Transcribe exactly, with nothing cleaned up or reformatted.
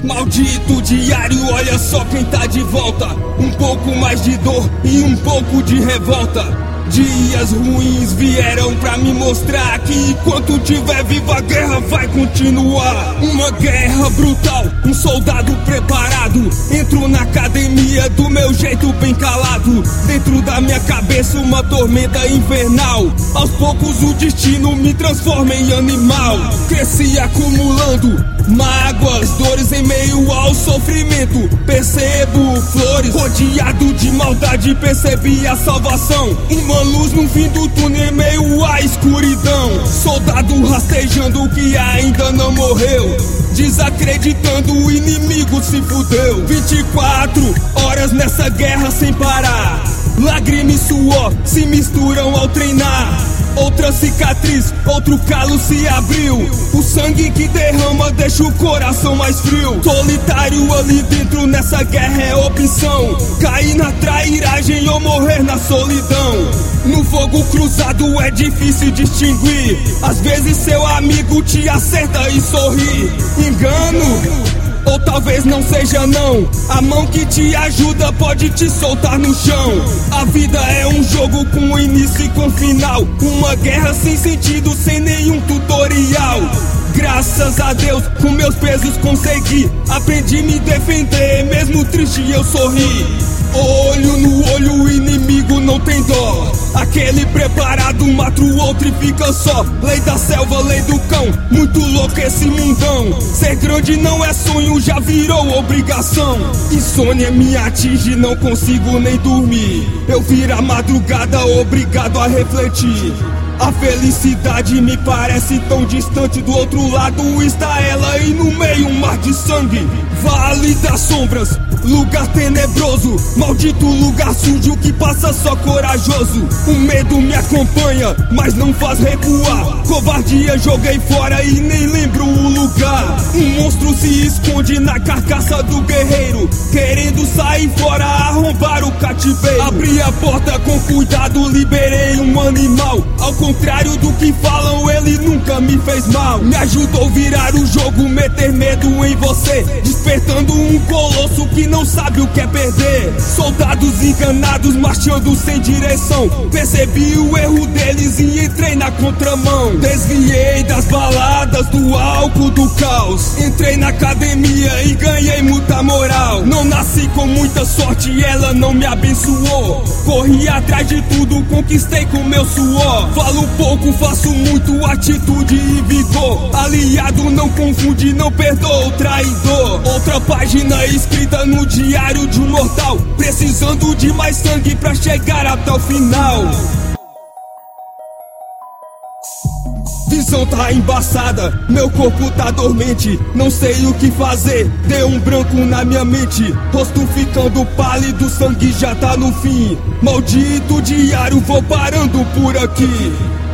Maldito diário, olha só quem tá de volta. Um pouco mais de dor e um pouco de revolta. Dias ruins vieram pra me mostrar que enquanto tiver vivo a guerra vai continuar. Uma guerra brutal, um soldado preparado. Entro na academia do meu jeito bem calado. Dentro da minha cabeça uma tormenta infernal. Aos poucos o destino me transforma em animal. Cresci acumulando mágoas, dores em meio ao sofrimento. Percebo flores, rodeado de maldade, percebi a salvação. Uma luz no fim do túnel em meio à escuridão. Soldado rastejando que ainda não morreu, desacreditando o inimigo se fudeu. Vinte e quatro horas nessa guerra sem parar. Lágrima e suor se misturam ao treinar. Outra cicatriz, outro calo se abriu. O sangue que derrama deixa o coração mais frio. Solitário ali dentro nessa guerra é opção. Cair na trairagem ou morrer na solidão. No fogo cruzado é difícil distinguir. Às vezes seu amigo te acerta e sorri. Engano, ou talvez não seja não. A mão que te ajuda pode te soltar no chão. A vida é um jogo com início e com final. Uma guerra sem sentido, sem nenhum tutorial. Graças a Deus, com meus pesos consegui. Aprendi a me defender, mesmo triste eu sorri. Olho no olho, o inimigo não tem dó. Aquele preparado mata o outro e fica só. Lei da selva, lei do cão, muito louco esse mundão. Ser grande não é sonho, já virou obrigação. Insônia me atinge, não consigo nem dormir. Eu viro a madrugada, obrigado a refletir. A felicidade me parece tão distante. Do outro lado está ela e no meio um mar de sangue. Vale das sombras, lugar tenebroso. Maldito lugar sujo que passa só corajoso. O medo me acompanha, mas não faz recuar. Covardia joguei fora e nem lembro o lugar. Um monstro se esconde na carcaça do guerreiro, querendo sair fora, arrombar o cativeiro. Abri a porta com cuidado, liberei um animal. Ao contrário do que falam, ele nunca me fez mal. Me ajudou a virar o jogo, meter medo em você, despertando um colosso que não sabe o que é perder. Soldados enganados, marchando sem direção. Percebi o erro deles e entrei na contramão. Desviei das baladas, do álcool, do caos. Entrei na academia e ganhei muita moral. Não nasci com muita sorte, ela não me abençoou. Corri atrás de tudo, conquistei com meu suor. Falo pouco, faço muito, atitude e vigor. Aliado não confunde, não perdoa o traidor. Outra página escrita no diário de um mortal, precisando de mais sangue pra chegar até o final. Visão tá embaçada, meu corpo tá dormente. Não sei o que fazer, deu um branco na minha mente. Rosto ficando pálido, sangue já tá no fim. Maldito diário, vou parando por aqui.